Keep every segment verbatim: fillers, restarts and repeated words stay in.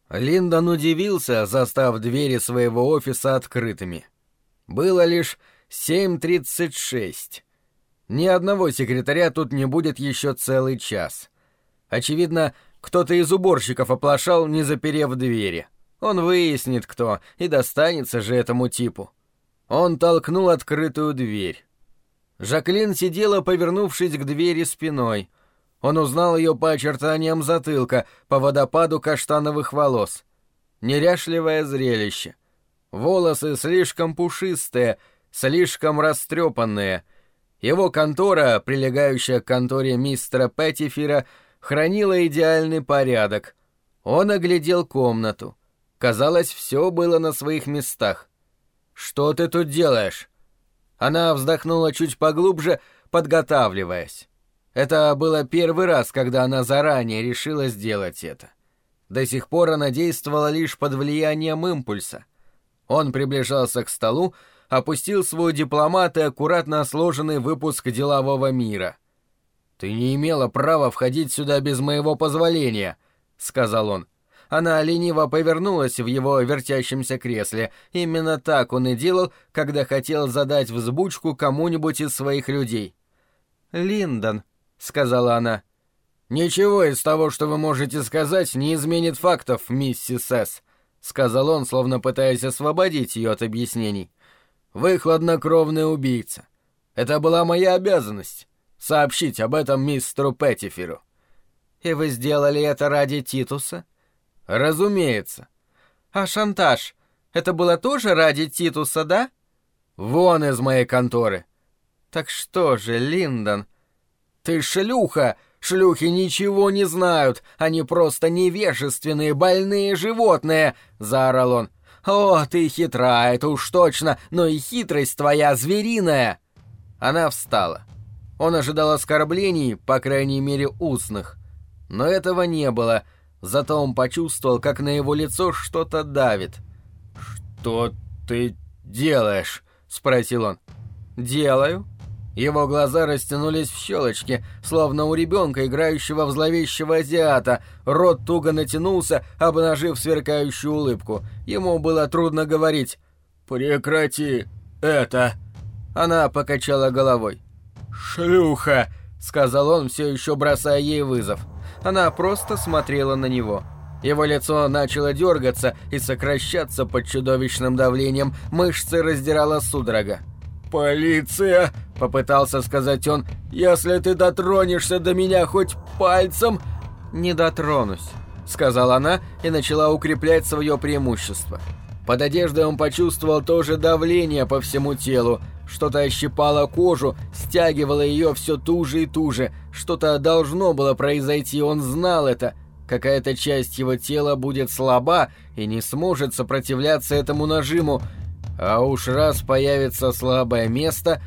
Линдон удивился, застав двери своего офиса открытыми. Было лишь семь тридцать шесть. Ни одного секретаря тут не будет еще целый час. Очевидно, кто-то из уборщиков оплошал, не заперев двери. Он выяснит, кто, и достанется же этому типу. Он толкнул открытую дверь. Жаклин сидела, повернувшись к двери спиной. Он узнал ее по очертаниям затылка, по водопаду каштановых волос. Неряшливое зрелище. Волосы слишком пушистые, слишком растрепанные. Его контора, прилегающая к конторе мистера Петтифира, хранила идеальный порядок. Он оглядел комнату. Казалось, все было на своих местах. «Что ты тут делаешь?» Она вздохнула чуть поглубже, подготавливаясь. Это было первый раз, когда она заранее решила сделать это. До сих пор она действовала лишь под влиянием импульса. Он приближался к столу, опустил свой дипломат и аккуратно сложенный выпуск делового мира. «Ты не имела права входить сюда без моего позволения», — сказал он. Она лениво повернулась в его вертящемся кресле. Именно так он и делал, когда хотел задать взбучку кому-нибудь из своих людей. «Линдон», — сказала она. «Ничего из того, что вы можете сказать, не изменит фактов, миссис С», — сказал он, словно пытаясь освободить ее от объяснений. «Вы хладнокровный убийца. Это была моя обязанность — сообщить об этом мистеру Петтиферу». «И вы сделали это ради Титуса?» «Разумеется». «А шантаж — это было тоже ради Титуса, да?» «Вон из моей конторы». «Так что же, Линдон?» «Ты шлюха! Шлюхи ничего не знают! Они просто невежественные, больные животные!» — заорал он. «О, ты хитра, это уж точно, но и хитрость твоя звериная!» Она встала. Он ожидал оскорблений, по крайней мере устных. Но этого не было, зато он почувствовал, как на его лицо что-то давит. «Что ты делаешь?» — спросил он. «Делаю?» Его глаза растянулись в щелочки, словно у ребенка, играющего в зловещего азиата. Рот туго натянулся, обнажив сверкающую улыбку. Ему было трудно говорить. «Прекрати это!» Она покачала головой. «Шлюха!» — сказал он, все еще бросая ей вызов. Она просто смотрела на него. Его лицо начало дергаться и сокращаться под чудовищным давлением. Мышцы раздирала судорога. «Полиция!» — попытался сказать он. «Если ты дотронешься до меня хоть пальцем...» «Не дотронусь», — сказала она и начала укреплять свое преимущество. Под одеждой он почувствовал то же давление по всему телу. Что-то ощипало кожу, стягивало ее все туже и туже. Что-то должно было произойти, он знал это. Какая-то часть его тела будет слаба и не сможет сопротивляться этому нажиму. А уж раз появится слабое место,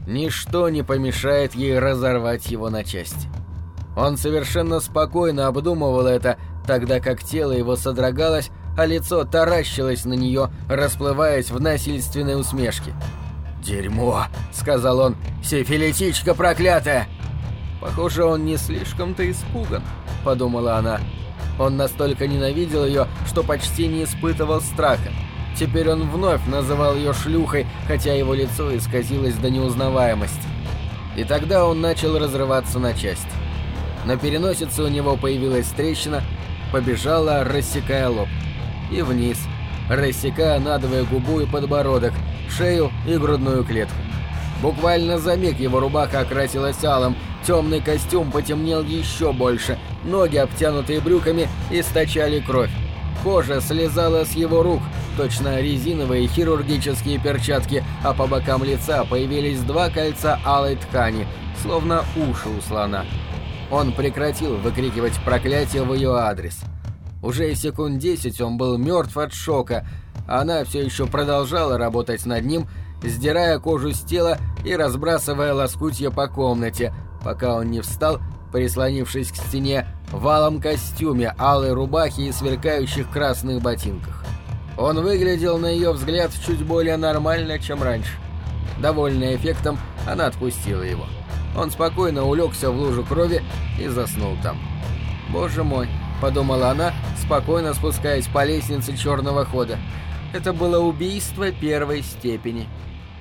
ничто не помешает ей разорвать его на части. Он совершенно спокойно обдумывал это, тогда как тело его содрогалось, а лицо таращилось на нее, расплываясь в насильственной усмешке. «Дерьмо!» — сказал он. «Сифилитичка проклятая!» «Похоже, он не слишком-то испуган», — подумала она. Он настолько ненавидел ее, что почти не испытывал страха. Теперь он вновь называл ее шлюхой, хотя его лицо исказилось до неузнаваемости. И тогда он начал разрываться на части. На переносице у него появилась трещина, побежала, рассекая лоб. И вниз, рассекая надвое губу и подбородок, шею и грудную клетку. Буквально за миг его рубаха окрасилась алым, темный костюм потемнел еще больше, ноги, обтянутые брюками, источали кровь. Кожа слезала с его рук, точно резиновые хирургические перчатки, а по бокам лица появились два кольца алой ткани, словно уши у слона. Он прекратил выкрикивать проклятие в ее адрес. Уже секунд десять он был мертв от шока, а она все еще продолжала работать над ним, сдирая кожу с тела и разбрасывая лоскутья по комнате, пока он не встал, прислонившись к стене, в алом костюме, алой рубахе и сверкающих красных ботинках. Он выглядел, на ее взгляд, чуть более нормально, чем раньше. Довольная эффектом, она отпустила его. Он спокойно улегся в лужу крови и заснул там. «Боже мой», — подумала она, спокойно спускаясь по лестнице черного хода. Это было убийство первой степени.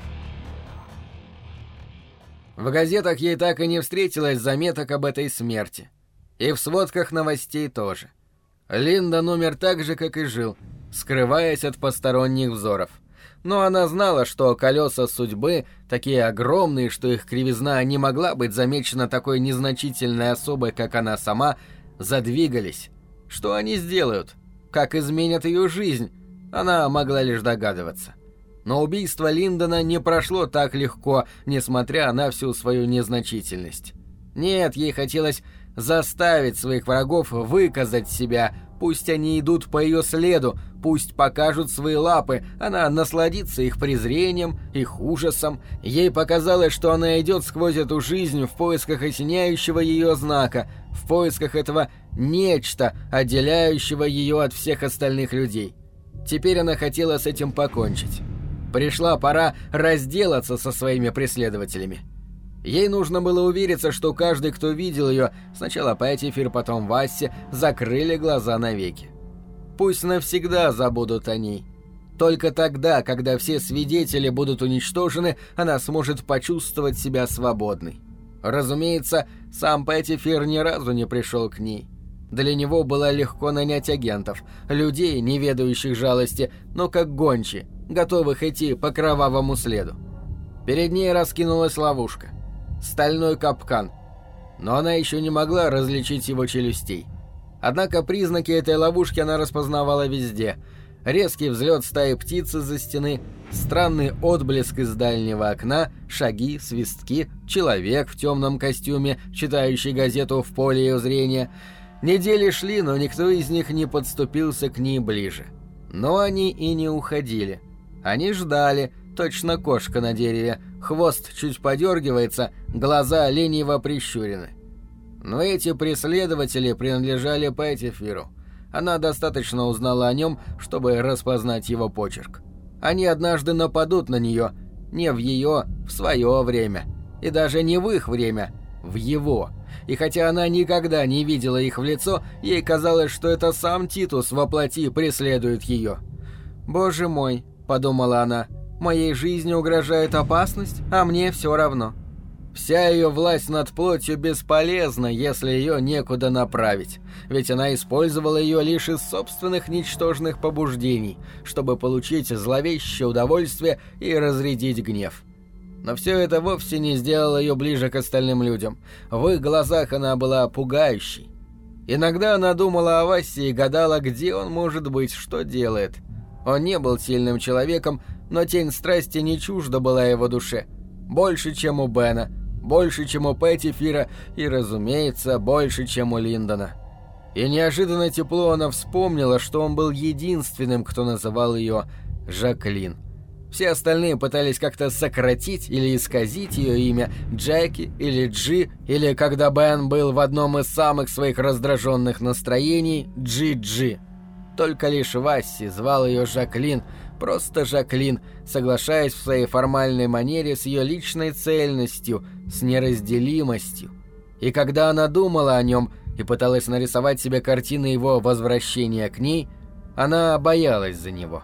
В газетах ей так и не встретилось заметок об этой смерти. И в сводках новостей тоже. Линдон умер так же, как и жил, скрываясь от посторонних взоров. Но она знала, что колеса судьбы, такие огромные, что их кривизна не могла быть замечена такой незначительной особой, как она сама, задвигались. Что они сделают? Как изменят ее жизнь? Она могла лишь догадываться. Но убийство Линдона не прошло так легко, несмотря на всю свою незначительность. Нет, ей хотелось заставить своих врагов выказать себя. Пусть они идут по ее следу, пусть покажут свои лапы, она насладится их презрением, их ужасом. Ей показалось, что она идет сквозь эту жизнь в поисках осеняющего ее знака, в поисках этого нечто, отделяющего ее от всех остальных людей. Теперь она хотела с этим покончить. Пришла пора разделаться со своими преследователями. Ей нужно было увериться, что каждый, кто видел ее, сначала Петтифер, потом Васси, закрыли глаза навеки. Пусть навсегда забудут о ней. Только тогда, когда все свидетели будут уничтожены, она сможет почувствовать себя свободной. Разумеется, сам Петтифер ни разу не пришел к ней. Для него было легко нанять агентов, людей, не ведающих жалости, но как гончие, готовых идти по кровавому следу. Перед ней раскинулась ловушка. Стальной капкан. Но она еще не могла различить его челюстей. Однако признаки этой ловушки она распознавала везде. Резкий взлет стаи птиц из-за стены, странный отблеск из дальнего окна, шаги, свистки, человек в темном костюме, читающий газету в поле ее зрения. Недели шли, но никто из них не подступился к ней ближе. Но они и не уходили. Они ждали, точно кошка на дереве, хвост чуть подергивается, глаза лениво прищурены. Но эти преследователи принадлежали Петтиферу. Она достаточно узнала о нем, чтобы распознать его почерк. Они однажды нападут на нее, не в ее, в свое время. И даже не в их время, в его. И хотя она никогда не видела их в лицо, ей казалось, что это сам Титус воплоти преследует ее. «Боже мой», — подумала она, — «моей жизни угрожает опасность, а мне все равно». Вся ее власть над плотью бесполезна, если ее некуда направить, ведь она использовала ее лишь из собственных ничтожных побуждений, чтобы получить зловещее удовольствие и разрядить гнев. Но все это вовсе не сделало ее ближе к остальным людям. В их глазах она была пугающей. Иногда она думала о Васе и гадала, где он может быть, что делает. Он не был сильным человеком, но тень страсти не чужда была его душе. Больше, чем у Бена, больше, чем у Петтифера и, разумеется, больше, чем у Линдона. И неожиданно тепло она вспомнила, что он был единственным, кто называл ее Жаклин. Все остальные пытались как-то сократить или исказить ее имя Джеки или Джи, или, когда Бен был в одном из самых своих раздраженных настроений, Джи-Джи. Только лишь Васси звал ее Жаклин, просто Жаклин, соглашаясь в своей формальной манере с ее личной цельностью, с неразделимостью. И когда она думала о нем и пыталась нарисовать себе картины его возвращения к ней, она боялась за него.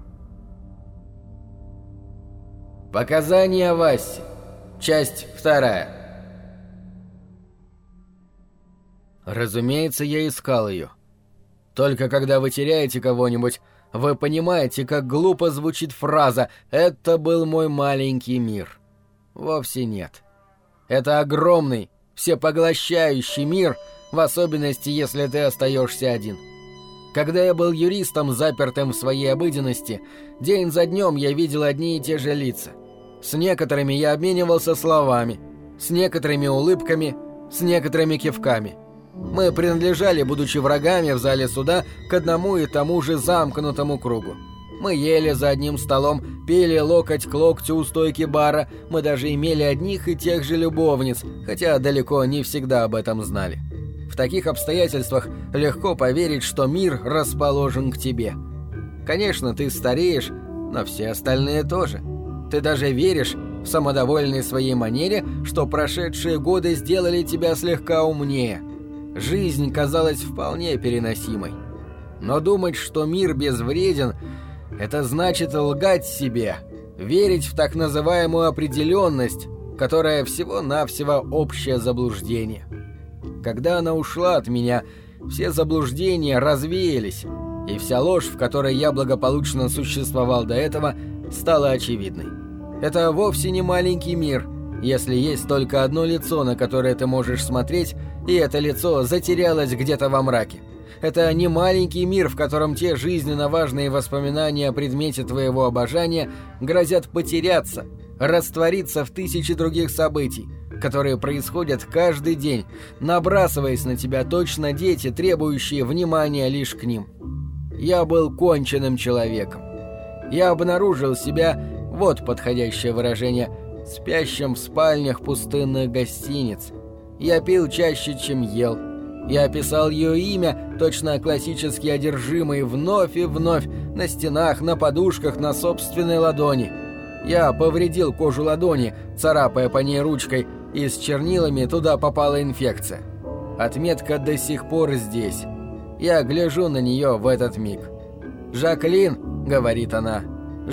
Показания Васси. Часть вторая. Разумеется, я искал ее. Только когда вы теряете кого-нибудь, вы понимаете, как глупо звучит фраза «это был мой маленький мир». Вовсе нет. Это огромный, всепоглощающий мир, в особенности, если ты остаешься один. Когда я был юристом, запертым в своей обыденности, день за днем я видел одни и те же лица. С некоторыми я обменивался словами, с некоторыми улыбками, с некоторыми кивками. Мы принадлежали, будучи врагами в зале суда, к одному и тому же замкнутому кругу. Мы ели за одним столом, пили локоть к локтю у стойки бара, мы даже имели одних и тех же любовниц, хотя далеко не всегда об этом знали. В таких обстоятельствах легко поверить, что мир расположен к тебе. Конечно, ты стареешь, но все остальные тоже. Ты даже веришь, в самодовольной своей манере, что прошедшие годы сделали тебя слегка умнее. Жизнь казалась вполне переносимой. Но думать, что мир безвреден, это значит лгать себе, верить в так называемую определенность, которая всего-навсего общее заблуждение. Когда она ушла от меня, все заблуждения развеялись, и вся ложь, в которой я благополучно существовал до этого, стала очевидной. Это вовсе не маленький мир, если есть только одно лицо, на которое ты можешь смотреть, и это лицо затерялось где-то во мраке. Это не маленький мир, в котором те жизненно важные воспоминания о предмете твоего обожания грозят потеряться, раствориться в тысячи других событий, которые происходят каждый день, набрасываясь на тебя точно дети, требующие внимания лишь к ним. Я был конченным человеком. Я обнаружил себя, вот подходящее выражение, спящим в спальнях пустынных гостиниц. Я пил чаще, чем ел. Я описал ее имя, точно классически одержимый, вновь и вновь, на стенах, на подушках, на собственной ладони. Я повредил кожу ладони, царапая по ней ручкой, и с чернилами туда попала инфекция. Отметка до сих пор здесь. Я гляжу на нее в этот миг. «Жаклин», — говорит она, —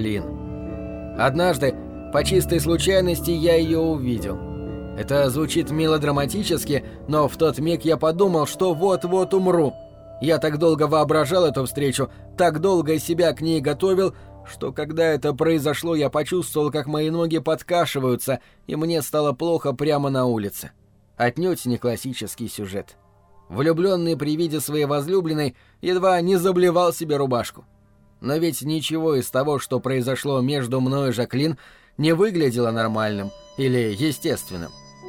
«Жаклин». Однажды, по чистой случайности, я ее увидел. Это звучит мелодраматически, но в тот миг я подумал, что вот-вот умру. Я так долго воображал эту встречу, так долго себя к ней готовил, что когда это произошло, я почувствовал, как мои ноги подкашиваются, и мне стало плохо прямо на улице. Отнюдь не классический сюжет. Влюбленный при виде своей возлюбленной едва не заблевал себе рубашку. Но ведь ничего из того, что произошло между мной и Жаклин, не выглядело нормальным или естественным.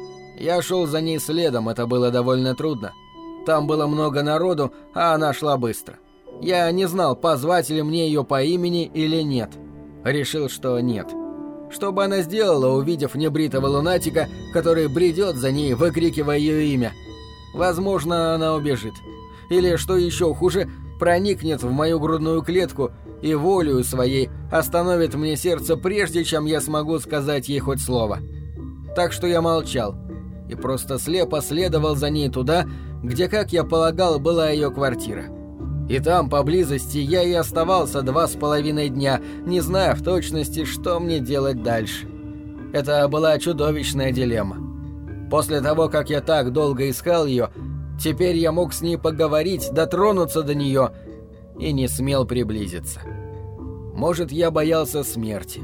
Я шел за ней следом, это было довольно трудно. Там было много народу, а она шла быстро. Я не знал, позвать ли мне ее по имени или нет. Решил, что нет. Что бы она сделала, увидев небритого лунатика, который бредет за ней, выкрикивая ее имя? Возможно, она убежит. Или, что еще хуже, проникнет в мою грудную клетку и волею своей остановит мне сердце, прежде чем я смогу сказать ей хоть слово. Так что я молчал и просто слепо следовал за ней туда, где, как я полагал, была ее квартира. И там, поблизости, я и оставался два с половиной дня, не зная в точности, что мне делать дальше. Это была чудовищная дилемма. После того, как я так долго искал ее, теперь я мог с ней поговорить, дотронуться до нее и не смел приблизиться. Может, я боялся смерти.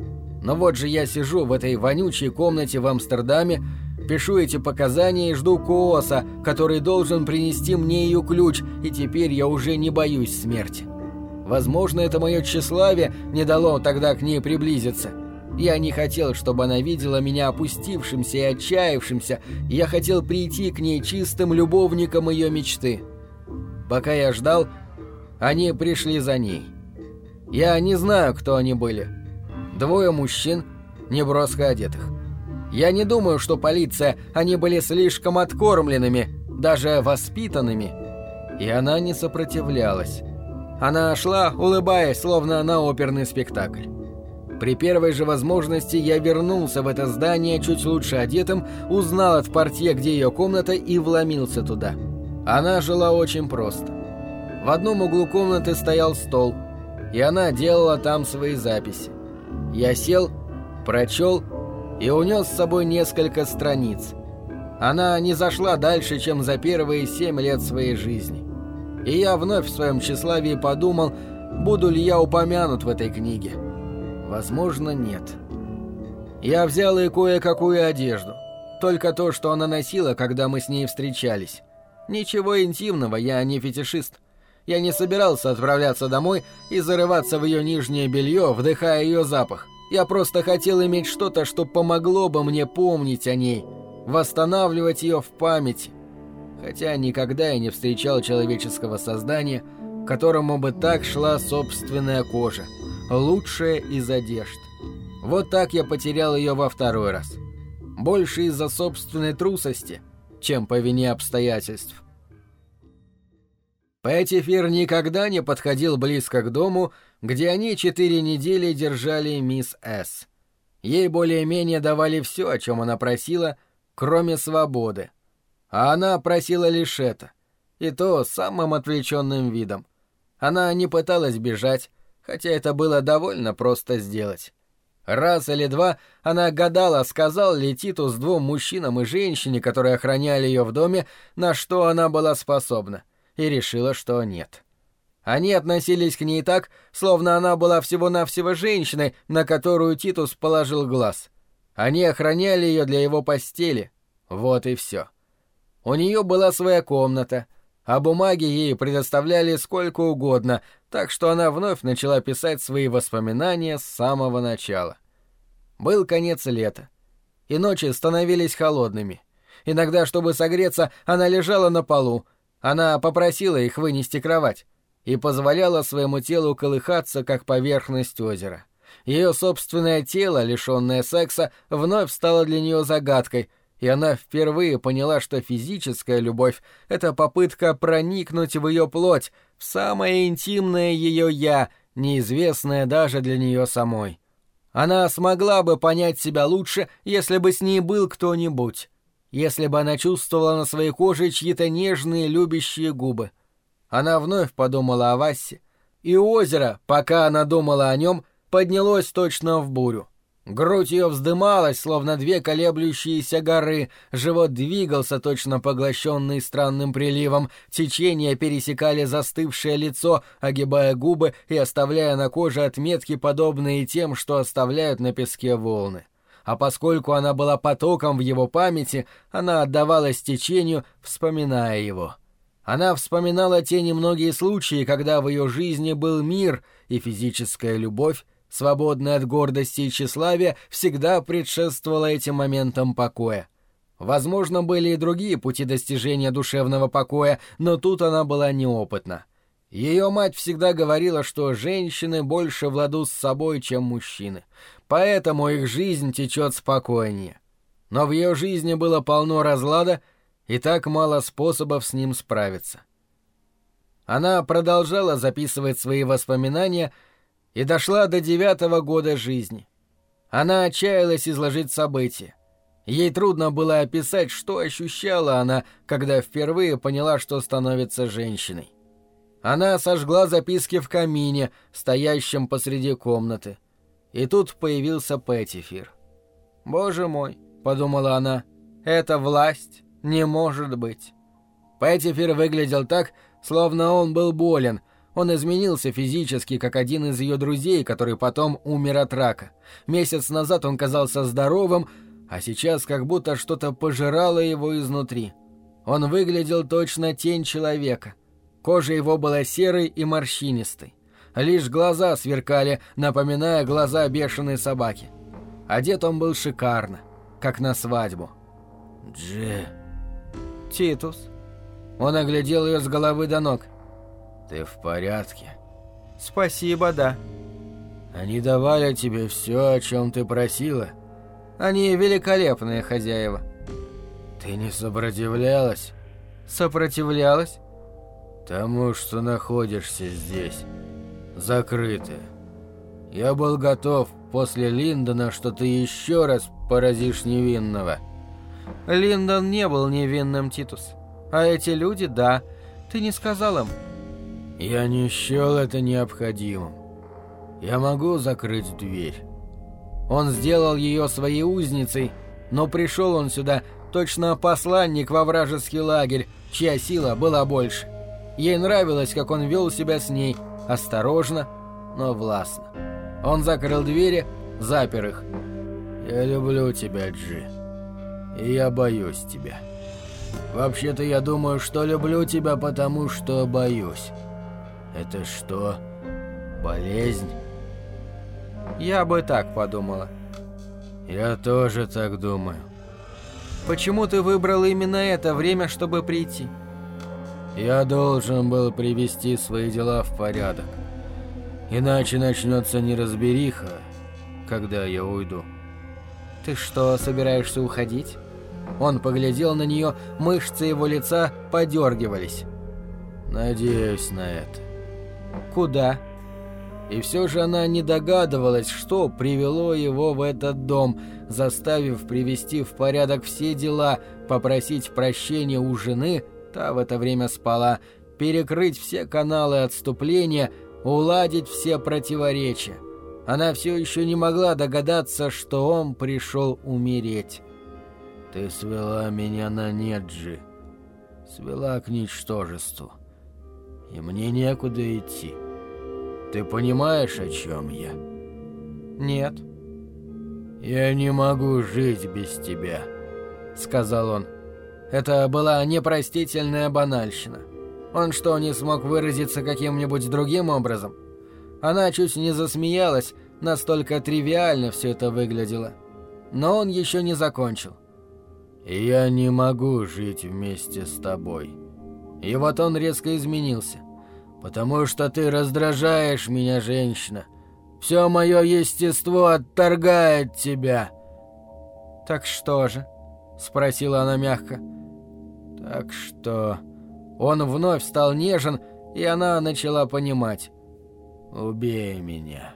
Но вот же я сижу в этой вонючей комнате в Амстердаме, пишу эти показания и жду Кооса, который должен принести мне ее ключ, и теперь я уже не боюсь смерти. Возможно, это мое тщеславие не дало тогда к ней приблизиться. Я не хотел, чтобы она видела меня опустившимся и отчаявшимся, и я хотел прийти к ней чистым любовником ее мечты. Пока я ждал, они пришли за ней. Я не знаю, кто они были. Двое мужчин, неброско одетых. Я не думаю, что полиция, они были слишком откормленными, даже воспитанными. И она не сопротивлялась. Она шла, улыбаясь, словно на оперный спектакль. При первой же возможности я вернулся в это здание чуть лучше одетым, узнал от портье, где ее комната, и вломился туда. Она жила очень просто. В одном углу комнаты стоял стол, и она делала там свои записи. Я сел, прочел и унес с собой несколько страниц. Она не зашла дальше, чем за первые семь лет своей жизни. И я вновь в своем тщеславии подумал, буду ли я упомянут в этой книге. Возможно, нет. Я взял и кое-какую одежду. Только то, что она носила, когда мы с ней встречались. Ничего интимного, я не фетишист. Я не собирался отправляться домой и зарываться в ее нижнее белье, вдыхая ее запах. Я просто хотел иметь что-то, что помогло бы мне помнить о ней, восстанавливать ее в памяти. Хотя никогда я не встречал человеческого создания, которому бы так шла собственная кожа, лучшая из одежд. Вот так я потерял ее во второй раз. Больше из-за собственной трусости, чем по вине обстоятельств. Петтифер никогда не подходил близко к дому, где они четыре недели держали мисс С. Ей более-менее давали все, о чем она просила, кроме свободы. А она просила лишь это, и то самым отвлеченным видом. Она не пыталась бежать, хотя это было довольно просто сделать. Раз или два она гадала, сказал ли Титус двум мужчинам и женщине, которые охраняли ее в доме, на что она была способна, и решила, что нет. Они относились к ней так, словно она была всего-навсего женщиной, на которую Титус положил глаз. Они охраняли ее для его постели. Вот и все. У нее была своя комната, а бумаги ей предоставляли сколько угодно, так что она вновь начала писать свои воспоминания с самого начала. Был конец лета, и ночи становились холодными. Иногда, чтобы согреться, она лежала на полу. Она попросила их вынести кровать и позволяла своему телу колыхаться, как поверхность озера. Ее собственное тело, лишенное секса, вновь стало для нее загадкой, и она впервые поняла, что физическая любовь — это попытка проникнуть в ее плоть, в самое интимное ее «я», неизвестное даже для нее самой. Она смогла бы понять себя лучше, если бы с ней был кто-нибудь, если бы она чувствовала на своей коже чьи-то нежные любящие губы. Она вновь подумала о Васе, и озеро, пока она думала о нем, поднялось точно в бурю. Грудь ее вздымалась, словно две колеблющиеся горы, живот двигался, точно поглощенный странным приливом, течения пересекали застывшее лицо, огибая губы и оставляя на коже отметки, подобные тем, что оставляют на песке волны. А поскольку она была потоком в его памяти, она отдавалась течению, вспоминая его. Она вспоминала те немногие случаи, когда в ее жизни был мир, и физическая любовь, свободная от гордости и тщеславия, всегда предшествовала этим моментам покоя. Возможно, были и другие пути достижения душевного покоя, но тут она была неопытна. Ее мать всегда говорила, что женщины больше в ладу с собой, чем мужчины, поэтому их жизнь течет спокойнее. Но в ее жизни было полно разлада и так мало способов с ним справиться. Она продолжала записывать свои воспоминания и дошла до девятого года жизни. Она отчаялась изложить события. Ей трудно было описать, что ощущала она, когда впервые поняла, что становится женщиной. Она сожгла записки в камине, стоящем посреди комнаты. И тут появился Петтифир. «Боже мой», — подумала она, — «это власть не может быть». Петтифир выглядел так, словно он был болен. Он изменился физически, как один из ее друзей, который потом умер от рака. Месяц назад он казался здоровым, а сейчас как будто что-то пожирало его изнутри. Он выглядел точно тень человека. Кожа его была серой и морщинистой. Лишь глаза сверкали, напоминая глаза бешеной собаки. Одет он был шикарно, как на свадьбу. «Джи...» «Титус». Он оглядел ее с головы до ног. «Ты в порядке?» «Спасибо, да». «Они давали тебе все, о чем ты просила?» «Они великолепные хозяева». «Ты не сопротивлялась?» «Сопротивлялась?» «Тому, что находишься здесь, закрытая. Я был готов после Линдона, что ты еще раз поразишь невинного». «Линдон не был невинным, Титус. А эти люди, да. Ты не сказал им». «Я не счел это необходимым. Я могу закрыть дверь». Он сделал ее своей узницей, но пришел он сюда точно посланник во вражеский лагерь, чья сила была больше. Ей нравилось, как он вел себя с ней, осторожно, но властно. Он закрыл двери, запер их. «Я люблю тебя, Джи, и я боюсь тебя. Вообще-то я думаю, что люблю тебя, потому что боюсь. Это что, болезнь?» «Я бы так подумала». «Я тоже так думаю». «Почему ты выбрал именно это время, чтобы прийти?» «Я должен был привести свои дела в порядок. Иначе начнется неразбериха, когда я уйду». «Ты что, собираешься уходить?» Он поглядел на нее, мышцы его лица подергивались. «Надеюсь на это». «Куда?» И все же она не догадывалась, что привело его в этот дом, заставив привести в порядок все дела, попросить прощения у жены, та в это время спала, перекрыть все каналы отступления, уладить все противоречия. Она все еще не могла догадаться, что он пришел умереть. «Ты свела меня на нет, Джи. Свела к ничтожеству. И мне некуда идти. Ты понимаешь, о чем я?» «Нет». «Я не могу жить без тебя», — сказал он. Это была непростительная банальщина. Он что, не смог выразиться каким-нибудь другим образом? Она чуть не засмеялась, настолько тривиально все это выглядело. Но он еще не закончил. «Я не могу жить вместе с тобой». И вот он резко изменился. «Потому что ты раздражаешь меня, женщина. Все мое естество отторгает тебя». «Так что же?» — спросила она мягко. «Так что...» Он вновь стал нежен, и она начала понимать. «Убей меня».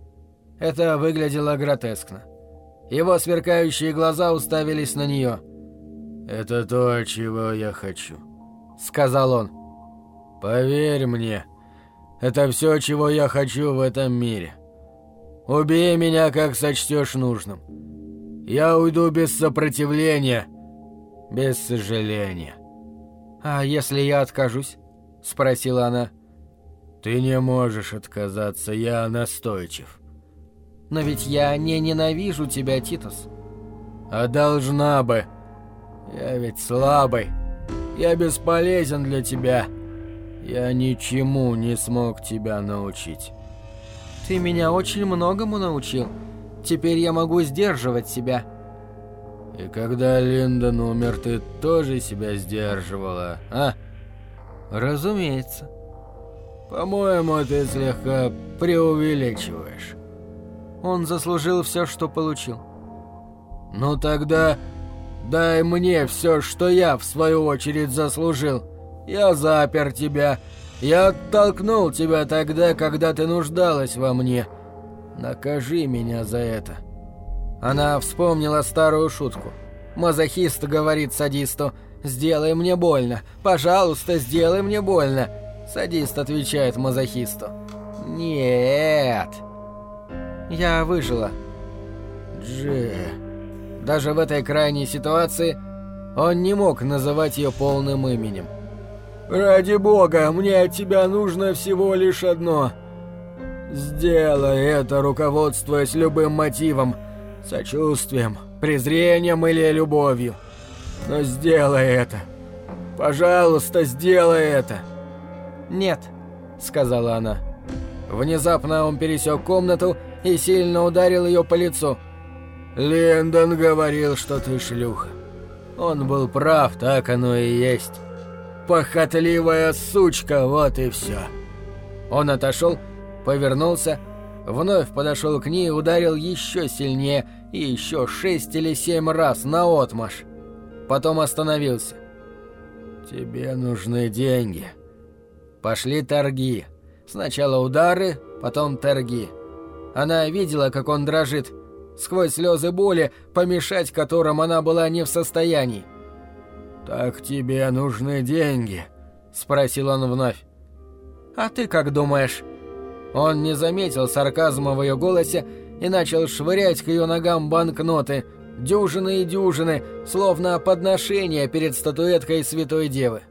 Это выглядело гротескно. Его сверкающие глаза уставились на нее. «Это то, чего я хочу», — сказал он. «Поверь мне, это все, чего я хочу в этом мире. Убей меня, как сочтешь нужным. Я уйду без сопротивления, без сожаления». «А если я откажусь?» — спросила она. «Ты не можешь отказаться, я настойчив». «Но ведь я не ненавижу тебя, Титус». «А должна бы. Я ведь слабый. Я бесполезен для тебя. Я ничему не смог тебя научить». «Ты меня очень многому научил. Теперь я могу сдерживать себя». «И когда Линдон умер, ты тоже себя сдерживала, а?» «Разумеется». «По-моему, ты слегка преувеличиваешь». «Он заслужил все, что получил». «Ну тогда дай мне все, что я, в свою очередь, заслужил. Я запер тебя. Я оттолкнул тебя тогда, когда ты нуждалась во мне. Накажи меня за это». Она вспомнила старую шутку. Мазохист говорит садисту: «Сделай мне больно. Пожалуйста, сделай мне больно». Садист отвечает мазохисту: «Нет». Я выжила. Джи. Даже в этой крайней ситуации он не мог называть ее полным именем. «Ради бога, мне от тебя нужно всего лишь одно. Сделай это, руководствуясь любым мотивом. Сочувствием, презрением или любовью. Но сделай это. Пожалуйста, сделай это». «Нет», — сказала она. Внезапно он пересек комнату и сильно ударил ее по лицу. «Линдон говорил, что ты шлюха. Он был прав, так оно и есть. Похотливая сучка, вот и все». Он отошел, повернулся, вновь подошел к ней и ударил еще сильнее, и еще шесть или семь раз наотмашь. Потом остановился. «Тебе нужны деньги». Пошли торги. Сначала удары, потом торги. Она видела, как он дрожит, сквозь слезы боли, помешать которым она была не в состоянии. «Так тебе нужны деньги?» — спросил он вновь. «А ты как думаешь?» Он не заметил сарказма в ее голосе и начал швырять к ее ногам банкноты, дюжины и дюжины, словно подношения перед статуэткой Святой Девы.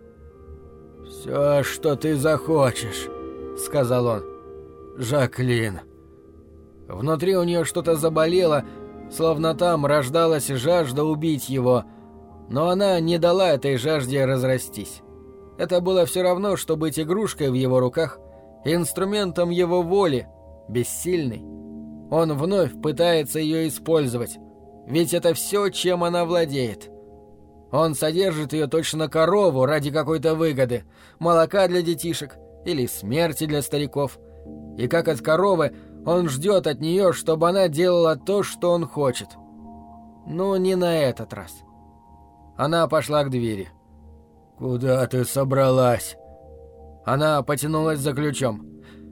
«Все, что ты захочешь», — сказал он. «Жаклин». Внутри у нее что-то заболело, словно там рождалась жажда убить его, но она не дала этой жажде разрастись. Это было все равно, что быть игрушкой в его руках, инструментом его воли, бессильной. Он вновь пытается ее использовать, ведь это все, чем она владеет. Он содержит ее точно корову ради какой-то выгоды, молока для детишек или смерти для стариков. И как от коровы, он ждет от нее, чтобы она делала то, что он хочет. Но не на этот раз. Она пошла к двери. «Куда ты собралась?» Она потянулась за ключом.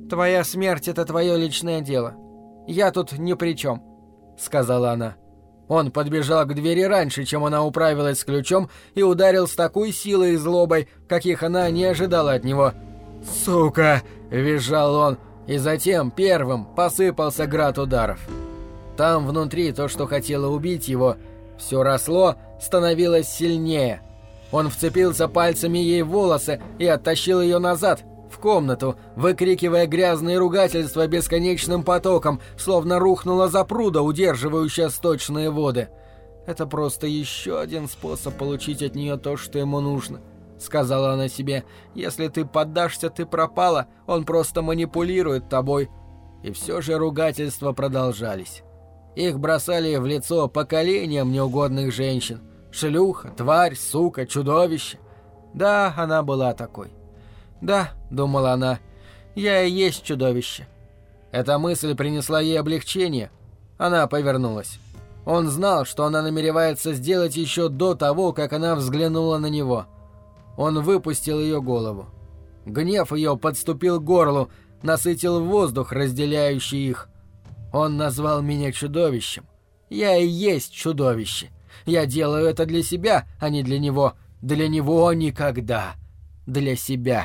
«Твоя смерть — это твое личное дело. Я тут ни при чем», — сказала она. Он подбежал к двери раньше, чем она управилась с ключом, и ударил с такой силой и злобой, каких она не ожидала от него. «Сука!» — визжал он, и затем первым посыпался град ударов. Там внутри то, что хотело убить его, все росло, становилось сильнее. Он вцепился пальцами ей в волосы и оттащил ее назад, в комнату, выкрикивая грязные ругательства бесконечным потоком, словно рухнула запруда, удерживающая сточные воды. «Это просто еще один способ получить от нее то, что ему нужно», — сказала она себе. «Если ты поддашься, ты пропала, он просто манипулирует тобой». И все же ругательства продолжались. Их бросали в лицо поколениям неугодных женщин. Шлюха, тварь, сука, чудовище. Да, она была такой. «Да», — думала она, — «я и есть чудовище». Эта мысль принесла ей облегчение. Она повернулась. Он знал, что она намеревается сделать еще до того, как она взглянула на него. Он выпустил ее голову. Гнев ее подступил к горлу, насытил воздух, разделяющий их. Он назвал меня чудовищем. Я и есть чудовище. Я делаю это для себя, а не для него. Для него никогда. Для себя.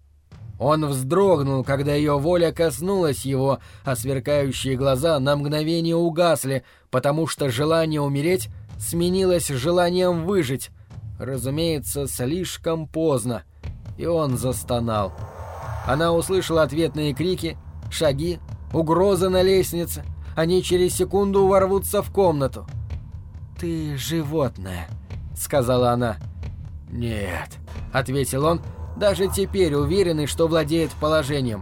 Он вздрогнул, когда ее воля коснулась его, а сверкающие глаза на мгновение угасли, потому что желание умереть сменилось желанием выжить. Разумеется, слишком поздно. И он застонал. Она услышала ответные крики, шаги, угрозы на лестнице. Они через секунду ворвутся в комнату. «Ты животное», — сказала она. «Нет», — ответил он, даже теперь уверенный, что владеет положением.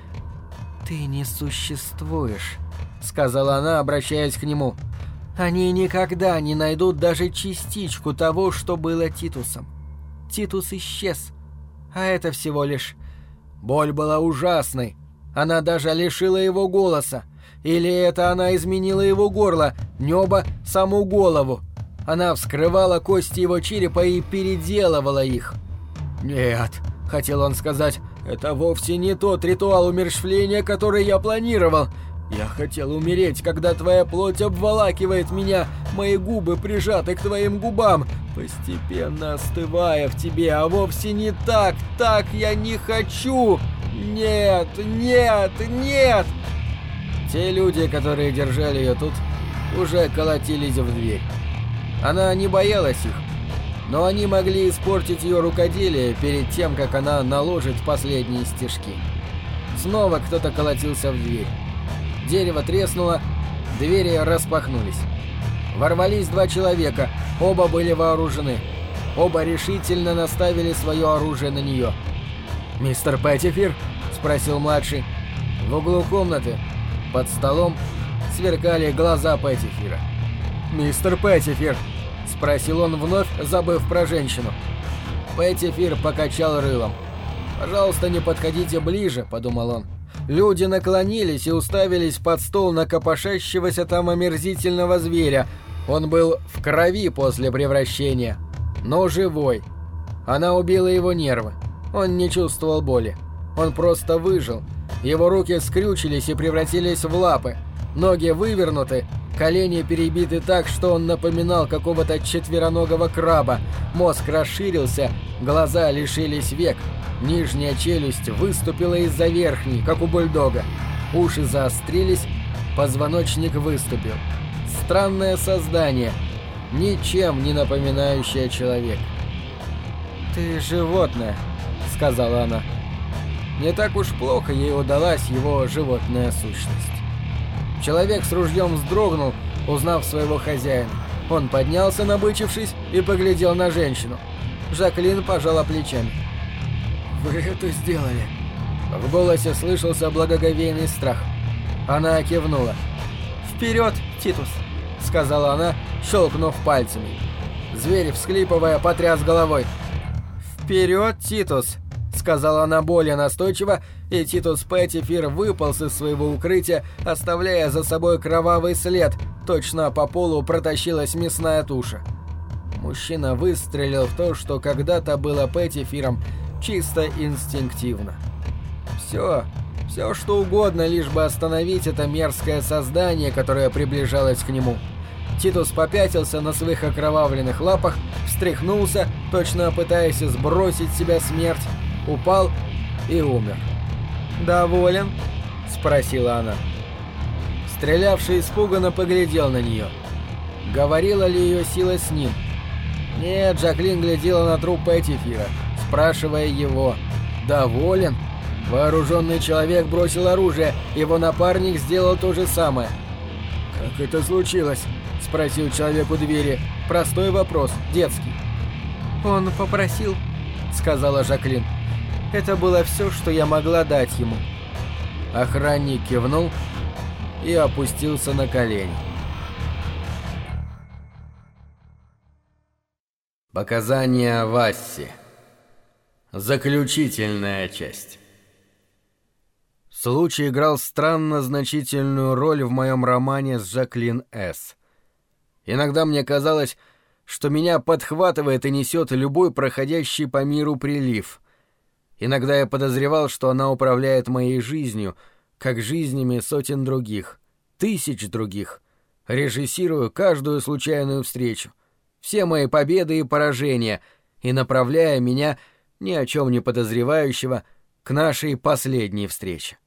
«Ты не существуешь», — сказала она, обращаясь к нему. «Они никогда не найдут даже частичку того, что было Титусом. Титус исчез, а это всего лишь...» Боль была ужасной. Она даже лишила его голоса. Или это она изменила его горло, небо, саму голову. Она вскрывала кости его черепа и переделывала их. «Нет», — хотел он сказать, — «это вовсе не тот ритуал умерщвления, который я планировал. Я хотел умереть, когда твоя плоть обволакивает меня, мои губы прижаты к твоим губам, постепенно остывая в тебе, а вовсе не так, так я не хочу! Нет, нет, нет!» Те люди, которые держали ее тут, уже колотились в дверь. Она не боялась их, но они могли испортить ее рукоделие перед тем, как она наложит последние стежки. Снова кто-то колотился в дверь. Дерево треснуло, двери распахнулись. Ворвались два человека, оба были вооружены. Оба решительно наставили свое оружие на нее. «Мистер Петтифир?» — спросил младший. В углу комнаты, под столом, сверкали глаза Петтифира. «Мистер Петтифир?» — спросил он вновь, забыв про женщину. Петтифир покачал рылом. «Пожалуйста, не подходите ближе», — подумал он. Люди наклонились и уставились под стол на копошащегося там омерзительного зверя. Он был в крови после превращения, но живой. Она убила его нервы. Он не чувствовал боли. Он просто выжил. Его руки скрючились и превратились в лапы. Ноги вывернуты, колени перебиты так, что он напоминал какого-то четвероногого краба. Мозг расширился, глаза лишились век. Нижняя челюсть выступила из-за верхней, как у бульдога. Уши заострились, позвоночник выступил. Странное создание, ничем не напоминающее человека. «Ты животное», — сказала она. Не так уж плохо ей удалась его животная сущность. Человек с ружьем вздрогнул, узнав своего хозяина. Он поднялся, набычившись, и поглядел на женщину. Жаклин пожала плечами. «Вы это сделали?» В голосе слышался благоговейный страх. Она кивнула. «Вперед, Титус!» — сказала она, щелкнув пальцами. Зверь, всхлипывая, потряс головой. «Вперед, Титус!» — сказала она более настойчиво, и Титус Петтифир выполз из своего укрытия, оставляя за собой кровавый след. Точно по полу протащилась мясная туша. Мужчина выстрелил в то, что когда-то было Петтифиром, чисто инстинктивно. Все, Все что угодно, лишь бы остановить это мерзкое создание, которое приближалось к нему. Титус попятился на своих окровавленных лапах, встряхнулся, точно пытаясь сбросить с себя смерть, упал и умер. «Доволен?» — спросила она. Стрелявший испуганно поглядел на нее. Говорила ли ее сила с ним? Нет, Жаклин глядела на труп Петтифира, спрашивая его: «Доволен?» Вооруженный человек бросил оружие, его напарник сделал то же самое. «Как это случилось?» — спросил человек у двери. Простой вопрос, детский. «Он попросил», — сказала Жаклин. «Это было все, что я могла дать ему». Охранник кивнул и опустился на колени. Показания Васси. Заключительная часть. Случай играл странно значительную роль в моем романе с Жаклин С. Иногда мне казалось, что меня подхватывает и несет любой проходящий по миру прилив. Иногда я подозревал, что она управляет моей жизнью, как жизнями сотен других, тысяч других, режиссирую каждую случайную встречу, все мои победы и поражения, и направляя меня, ни о чем не подозревающего, к нашей последней встрече.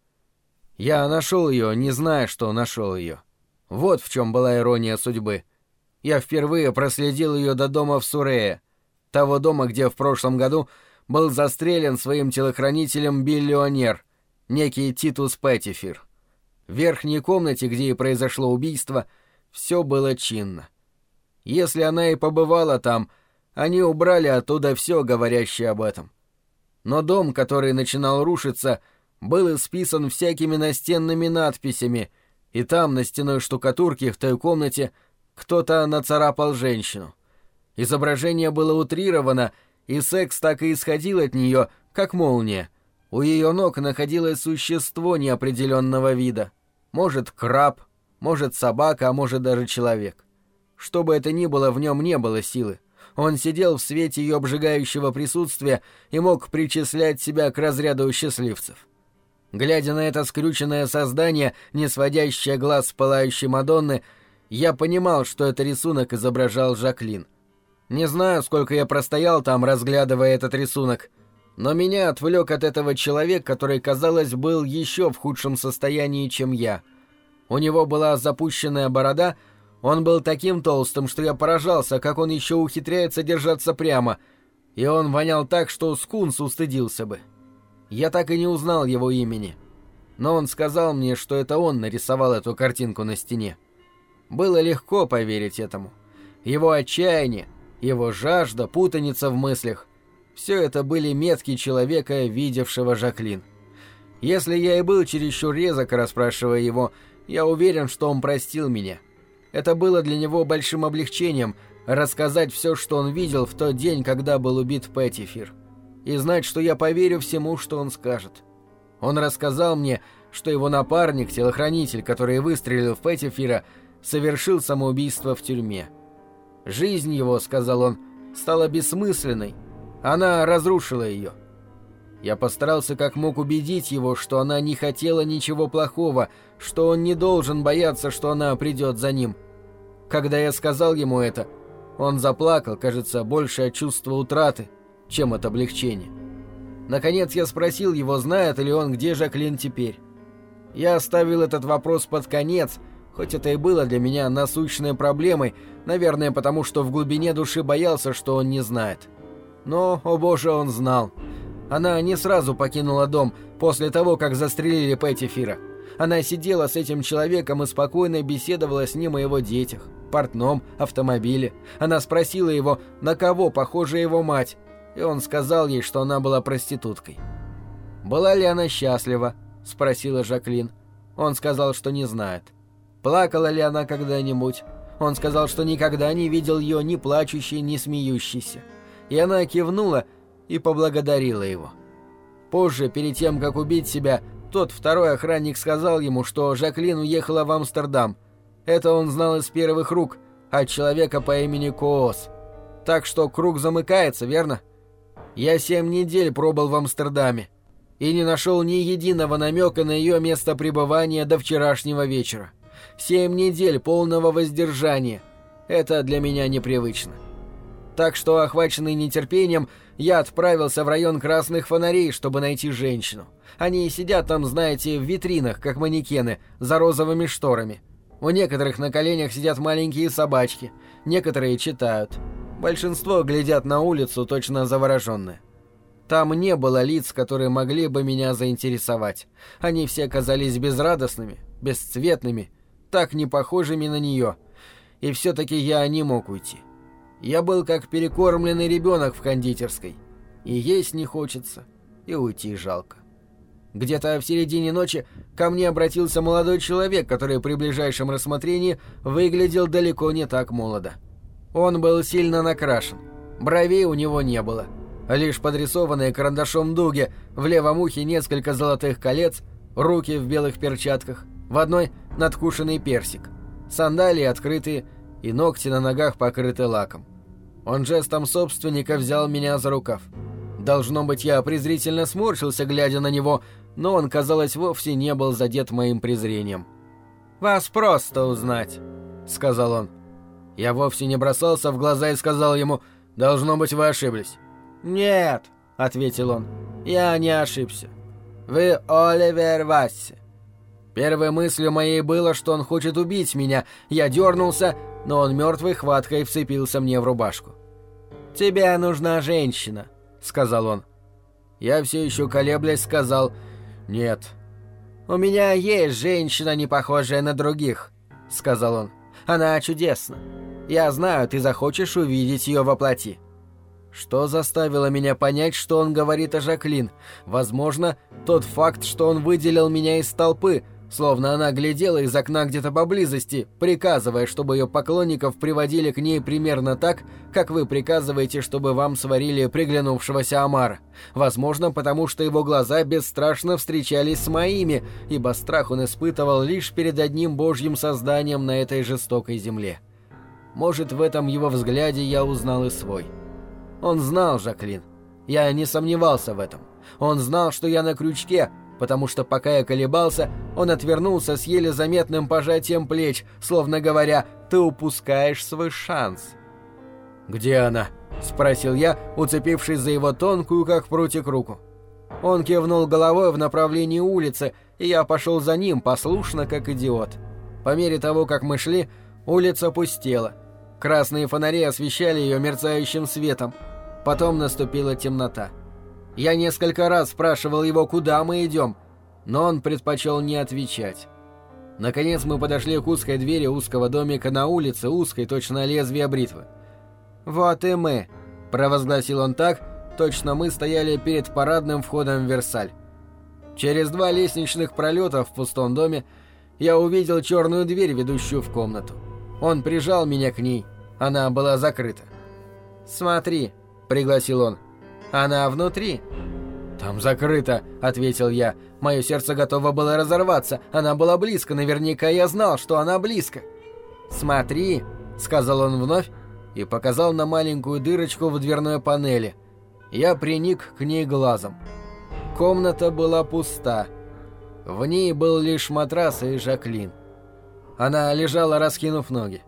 Я нашел ее, не зная, что нашел ее. Вот в чем была ирония судьбы. Я впервые проследил ее до дома в Сурее, того дома, где в прошлом году был застрелен своим телохранителем биллионер, некий Титус Петтифир. В верхней комнате, где и произошло убийство, все было чинно. Если она и побывала там, они убрали оттуда все, говорящее об этом. Но дом, который начинал рушиться, был исписан всякими настенными надписями, и там, на стенной штукатурке в той комнате, кто-то нацарапал женщину. Изображение было утрировано, и секс так и исходил от нее, как молния. У ее ног находилось существо неопределенного вида. Может, краб, может, собака, а может, даже человек. Что бы это ни было, в нем не было силы. Он сидел в свете ее обжигающего присутствия и мог причислять себя к разряду счастливцев. Глядя на это скрюченное создание, не сводящее глаз с пылающей Мадонны, я понимал, что это рисунок изображал Жаклин. Не знаю, сколько я простоял там, разглядывая этот рисунок, но меня отвлек от этого человек, который, казалось, был еще в худшем состоянии, чем я. У него была запущенная борода, он был таким толстым, что я поражался, как он еще ухитряется держаться прямо, и он вонял так, что скунс устыдился бы. Я так и не узнал его имени, но он сказал мне, что это он нарисовал эту картинку на стене. Было легко поверить этому. Его отчаяние, его жажда, путаница в мыслях — все это были метки человека, видевшего Жаклин. Если я и был чересчур резок, расспрашивая его, я уверен, что он простил меня. Это было для него большим облегчением — рассказать все, что он видел в тот день, когда был убит Петтифир, и знать, что я поверю всему, что он скажет. Он рассказал мне, что его напарник, телохранитель, который выстрелил в Петтифира, совершил самоубийство в тюрьме. Жизнь его, сказал он, стала бессмысленной. Она разрушила ее. Я постарался как мог убедить его, что она не хотела ничего плохого, что он не должен бояться, что она придет за ним. Когда я сказал ему это, он заплакал, кажется, больше от чувства утраты, чем от облегчения. Наконец я спросил его, знает ли он, где Жаклин теперь. Я оставил этот вопрос под конец, хоть это и было для меня насущной проблемой, наверное, потому что в глубине души боялся, что он не знает. Но, о боже, он знал. Она не сразу покинула дом после того, как застрелили Петтифира. Она сидела с этим человеком и спокойно беседовала с ним о его детях, портном, автомобиле. Она спросила его, на кого похожа его мать, и он сказал ей, что она была проституткой. «Была ли она счастлива?» — спросила Жаклин. Он сказал, что не знает. «Плакала ли она когда-нибудь?» Он сказал, что никогда не видел ее ни плачущей, ни смеющейся. И она кивнула и поблагодарила его. Позже, перед тем, как убить себя, тот второй охранник сказал ему, что Жаклин уехала в Амстердам. Это он знал из первых рук, от человека по имени Коос. Так что круг замыкается, верно? Я семь недель пробыл в Амстердаме. и не нашел ни единого намека на ее место пребывания до вчерашнего вечера. Семь недель полного воздержания. Это для меня непривычно. Так что, охваченный нетерпением, я отправился в район красных фонарей, чтобы найти женщину. Они сидят там, знаете, в витринах, как манекены, за розовыми шторами. У некоторых на коленях сидят маленькие собачки, некоторые читают. Большинство глядят на улицу, точно завороженные. Там не было лиц, которые могли бы меня заинтересовать. Они все казались безрадостными, бесцветными, так не похожими на нее. И все-таки я не мог уйти. Я был как перекормленный ребенок в кондитерской. И есть не хочется, и уйти жалко. Где-то в середине ночи ко мне обратился молодой человек, который при ближайшем рассмотрении выглядел далеко не так молодо. Он был сильно накрашен, бровей у него не было, лишь подрисованные карандашом дуги, в левом ухе несколько золотых колец, руки в белых перчатках, в одной надкушенный персик, сандалии открытые и ногти на ногах покрыты лаком. Он жестом собственника взял меня за рукав. Должно быть, я презрительно сморщился, глядя на него, но он, казалось, вовсе не был задет моим презрением. «Вас просто узнать», — сказал он. Я вовсе не бросался в глаза и сказал ему: «Должно быть, вы ошиблись». «Нет», — ответил он, — «я не ошибся. Вы Оливер Васси». Первой мыслью моей было, что он хочет убить меня. Я дернулся, но он мертвой хваткой вцепился мне в рубашку. «Тебе нужна женщина», — сказал он. Я все еще колеблясь сказал: «Нет». «У меня есть женщина, не похожая на других», — сказал он. «Она чудесна. Я знаю, ты захочешь увидеть ее воплоти». Что заставило меня понять, что он говорит о Жаклин? Возможно, тот факт, что он выделил меня из толпы, словно она глядела из окна где-то поблизости, приказывая, чтобы ее поклонников приводили к ней примерно так, как вы приказываете, чтобы вам сварили приглянувшегося омара. Возможно, потому что его глаза бесстрашно встречались с моими, ибо страх он испытывал лишь перед одним божьим созданием на этой жестокой земле. Может, в этом его взгляде я узнал и свой. Он знал Жаклин. Я не сомневался в этом. Он знал, что я на крючке, потому что, пока я колебался, он отвернулся с еле заметным пожатием плеч, словно говоря: «Ты упускаешь свой шанс». «Где она?» — спросил я, уцепившись за его тонкую, как прутик, руку. Он кивнул головой в направлении улицы, и я пошел за ним, послушно, как идиот. По мере того, как мы шли, улица пустела. Красные фонари освещали ее мерцающим светом. Потом наступила темнота. Я несколько раз спрашивал его, куда мы идем, но он предпочел не отвечать. Наконец мы подошли к узкой двери узкого домика на улице, узкой, точно лезвие бритвы. «Вот и мы», — провозгласил он так, точно мы стояли перед парадным входом в Версаль. Через два лестничных пролета в пустом доме я увидел черную дверь, ведущую в комнату. Он прижал меня к ней, она была закрыта. «Смотри», — пригласил он. «Она внутри». «Там закрыто», — ответил я. Мое сердце готово было разорваться. Она была близко, наверняка я знал, что она близко. «Смотри», — сказал он вновь и показал на маленькую дырочку в дверной панели. Я приник к ней глазом. Комната была пуста. В ней был лишь матрас и Жаклин. Она лежала, раскинув ноги.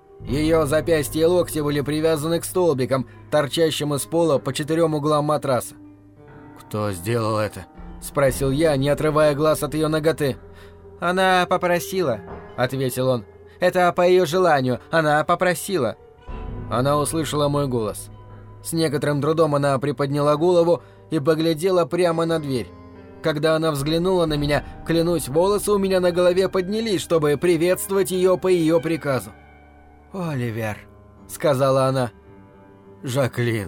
Ее запястья и локти были привязаны к столбикам, торчащим из пола по четырем углам матраса. «Кто сделал это?» — спросил я, не отрывая глаз от ее наготы. «Она попросила», — ответил он. «Это по ее желанию. Она попросила». Она услышала мой голос. С некоторым трудом она приподняла голову и поглядела прямо на дверь. Когда она взглянула на меня, клянусь, волосы у меня на голове поднялись, чтобы приветствовать ее по ее приказу. «Оливер», — сказала она. «Жаклин».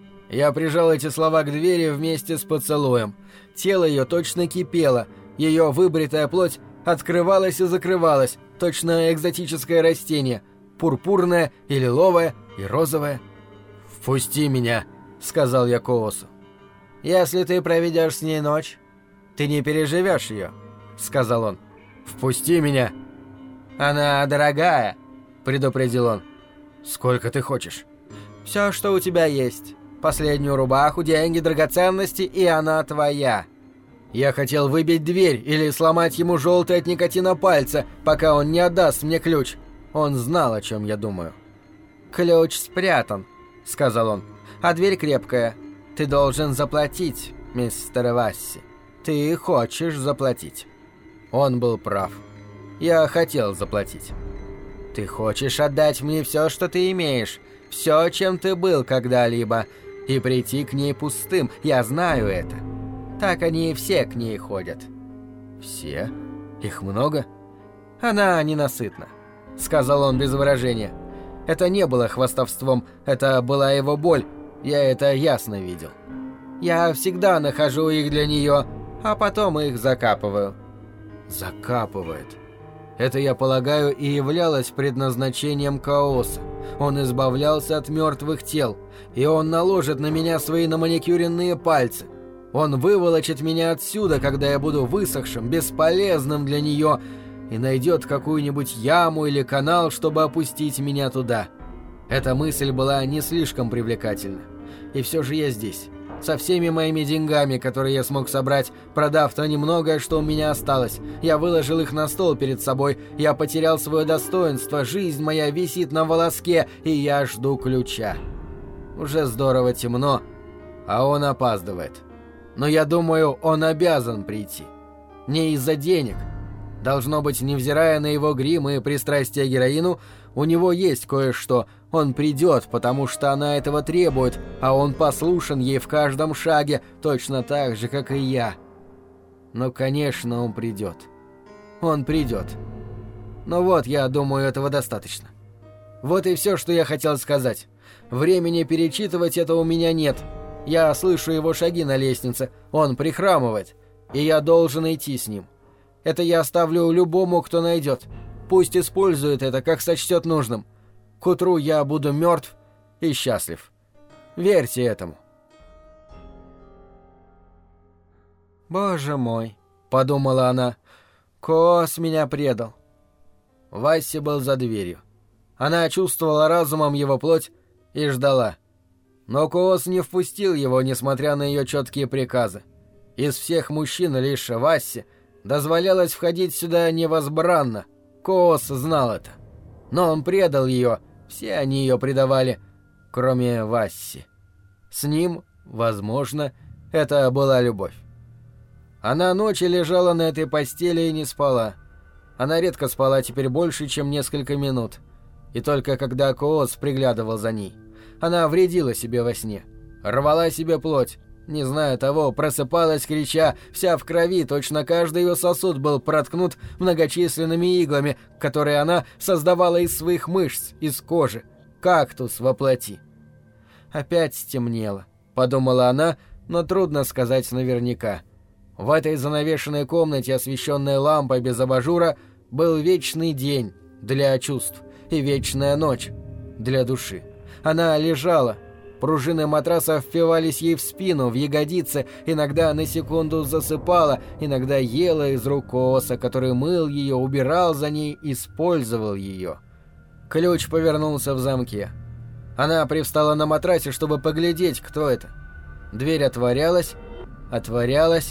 Я прижал эти слова к двери вместе с поцелуем. Тело ее точно кипело, ее выбритая плоть открывалась и закрывалась, точно экзотическое растение, пурпурное и лиловое и розовое. «Впусти меня», — сказал я Коосу. «Если ты проведешь с ней ночь, ты не переживешь ее», — сказал он. «Впусти меня». «Она дорогая», — предупредил он. «Сколько ты хочешь?» «Все, что у тебя есть. Последнюю рубаху, деньги, драгоценности, и она твоя». Я хотел выбить дверь или сломать ему желтые от никотина пальцы, пока он не отдаст мне ключ. Он знал, о чем я думаю. «Ключ спрятан», — сказал он, — «а дверь крепкая. Ты должен заплатить, мистер Васси. Ты хочешь заплатить». Он был прав. Я хотел заплатить. «Ты хочешь отдать мне все, что ты имеешь, все, чем ты был когда-либо, и прийти к ней пустым. Я знаю это. Так они все к ней ходят». «Все? Их много?» «Она ненасытна», — сказал он без выражения. Это не было хвастовством, это была его боль, я это ясно видел. «Я всегда нахожу их для нее, а потом их закапываю». «Закапывает». Это, я полагаю, и являлось предназначением Кооса. Он избавлялся от мертвых тел, и он наложит на меня свои наманикюренные пальцы. Он выволочит меня отсюда, когда я буду высохшим, бесполезным для нее, и найдет какую-нибудь яму или канал, чтобы опустить меня туда. Эта мысль была не слишком привлекательна. И все же я здесь, со всеми моими деньгами, которые я смог собрать, продав то немногое, что у меня осталось. Я выложил их на стол перед собой, я потерял свое достоинство, жизнь моя висит на волоске, и я жду ключа. Уже здорово темно, а он опаздывает. Но я думаю, он обязан прийти. Не из-за денег. Должно быть, невзирая на его грим и пристрастие к героину, у него есть кое-что. Он придет, потому что она этого требует, а он послушен ей в каждом шаге, точно так же, как и я. Но, конечно, он придет. Он придет. Но вот, я думаю, этого достаточно. Вот и все, что я хотел сказать. Времени перечитывать это у меня нет. Я слышу его шаги на лестнице, он прихрамывает, и я должен идти с ним. Это я оставлю любому, кто найдет. Пусть использует это, как сочтет нужным. К утру я буду мертв и счастлив. Верьте этому. «Боже мой», — подумала она, — «Коос меня предал». Васси был за дверью. Она чувствовала разумом его плоть и ждала. Но Коос не впустил его, несмотря на ее четкие приказы. Из всех мужчин лишь Васси дозволялось входить сюда невозбранно. Коос знал это. Но он предал ее, все они ее предавали, кроме Васси. С ним, возможно, это была любовь. Она ночью лежала на этой постели и не спала. Она редко спала теперь больше, чем несколько минут. И только когда Коос приглядывал за ней. Она вредила себе во сне, рвала себе плоть. Не зная того, просыпалась, крича, вся в крови, точно каждый ее сосуд был проткнут многочисленными иглами, которые она создавала из своих мышц, из кожи, кактус во плоти. «Опять стемнело», — подумала она, но трудно сказать наверняка. В этой занавешенной комнате, освещенной лампой без абажура, был вечный день для чувств и вечная ночь для души. Она лежала. Пружины матраса впивались ей в спину, в ягодицы, иногда на секунду засыпала, иногда ела из рук Кооса, который мыл ее, убирал за ней, использовал ее. Ключ повернулся в замке. Она привстала на матрасе, чтобы поглядеть, кто это. Дверь отворялась, отворялась.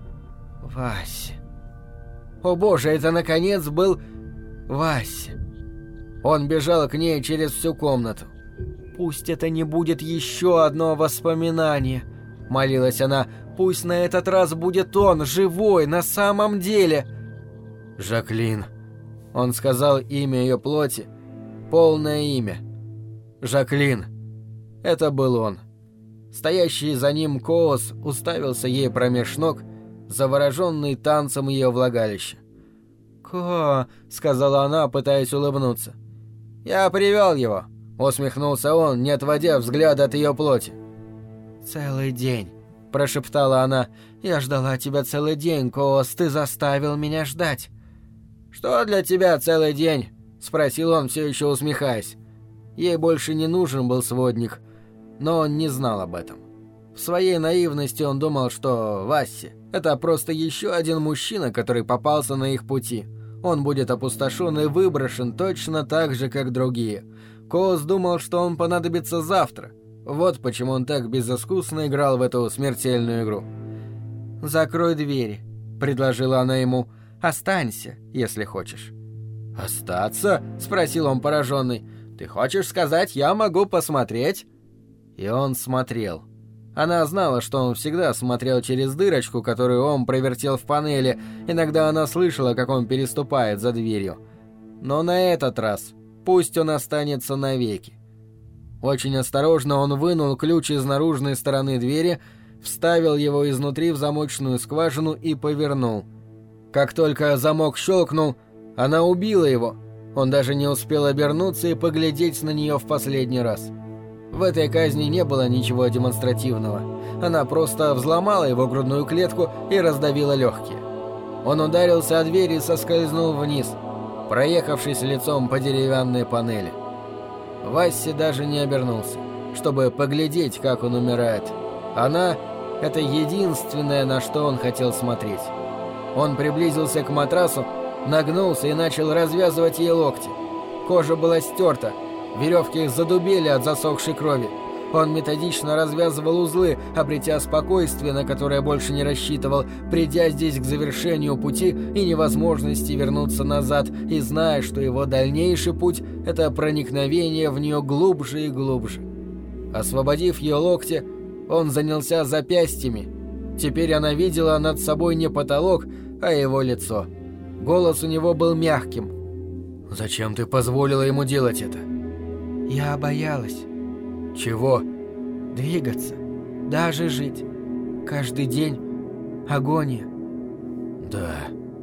Вася. О боже, это наконец был Вася. Он бежал к ней через всю комнату. «Пусть это не будет еще одно воспоминание», — молилась она. «Пусть на этот раз будет он, живой, на самом деле». «Жаклин», — он сказал имя ее плоти, полное имя. «Жаклин». Это был он. Стоящий за ним Коос уставился ей промеж ног, завороженный танцем ее влагалища. «Ко», — сказала она, пытаясь улыбнуться. «Я привел его», — усмехнулся он, не отводя взгляда от ее плоти. «Целый день», — прошептала она. «Я ждала тебя целый день, Коос, ты заставил меня ждать». «Что для тебя целый день?» — спросил он, все еще усмехаясь. Ей больше не нужен был сводник, но он не знал об этом. В своей наивности он думал, что Васси — это просто еще один мужчина, который попался на их пути. Он будет опустошен и выброшен точно так же, как другие. Коос думал, что он понадобится завтра. Вот почему он так безыскусно играл в эту смертельную игру. «Закрой двери», — предложила она ему. «Останься, если хочешь». «Остаться?» — спросил он пораженный. «Ты хочешь сказать, я могу посмотреть?» И он смотрел. Она знала, что он всегда смотрел через дырочку, которую он провертел в панели. Иногда она слышала, как он переступает за дверью. Но на этот раз пусть он останется навеки. Очень осторожно он вынул ключ из наружной стороны двери, вставил его изнутри в замочную скважину и повернул. Как только замок щелкнул, она убила его. Он даже не успел обернуться и поглядеть на нее в последний раз. В этой казни не было ничего демонстративного. Она просто взломала его грудную клетку и раздавила легкие. Он ударился о дверь и соскользнул вниз, проехавшись лицом по деревянной панели. Васси даже не обернулся, чтобы поглядеть, как он умирает. Она — это единственное, на что он хотел смотреть. Он приблизился к матрасу, нагнулся и начал развязывать ей локти. Кожа была стерта, веревки задубели от засохшей крови. Он методично развязывал узлы, обретя спокойствие, на которое больше не рассчитывал, придя здесь к завершению пути и невозможности вернуться назад, и зная, что его дальнейший путь — это проникновение в нее глубже и глубже. Освободив ее локти, он занялся запястьями. Теперь она видела над собой не потолок, а его лицо. Голос у него был мягким. «Зачем ты позволила ему делать это?» «Я боялась». «Чего?» «Двигаться. Даже жить. Каждый день. Агония». «Да».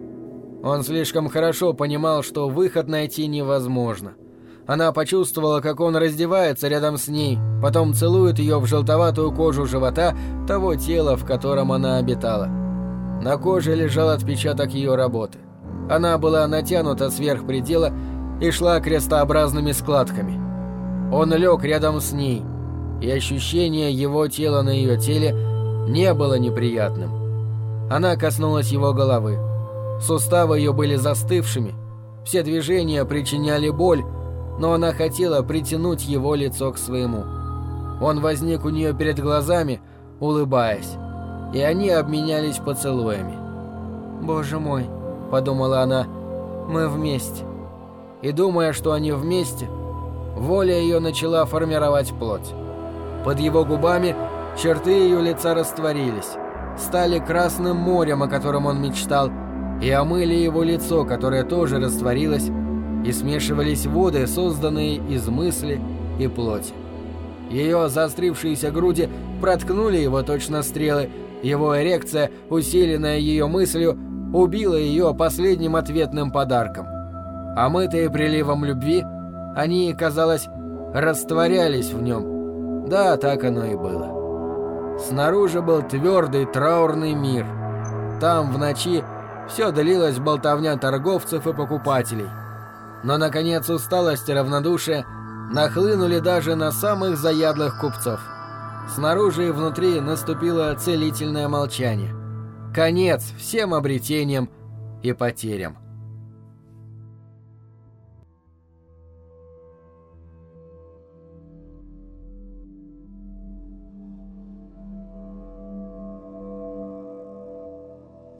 Он слишком хорошо понимал, что выход найти невозможно. Она почувствовала, как он раздевается рядом с ней, потом целует ее в желтоватую кожу живота того тела, в котором она обитала. На коже лежал отпечаток ее работы. Она была натянута сверх предела и шла крестообразными складками. Он лег рядом с ней, и ощущение его тела на ее теле не было неприятным. Она коснулась его головы. Суставы ее были застывшими, все движения причиняли боль, но она хотела притянуть его лицо к своему. Он возник у нее перед глазами, улыбаясь, и они обменялись поцелуями. «Боже мой», — подумала она, — «мы вместе». И думая, что они вместе, воля ее начала формировать плоть. Под его губами черты ее лица растворились, стали красным морем, о котором он мечтал, и омыли его лицо, которое тоже растворилось, и смешивались воды, созданные из мысли и плоти. Ее заострившиеся груди проткнули его точно стрелы, его эрекция, усиленная ее мыслью, убила ее последним ответным подарком. Омытые приливом любви, они, казалось, растворялись в нем. Да, так оно и было. Снаружи был твердый траурный мир. Там, в ночи, все длилась болтовня торговцев и покупателей. Но, наконец, усталость и равнодушие нахлынули даже на самых заядлых купцов. Снаружи и внутри наступило целительное молчание. Конец всем обретениям и потерям.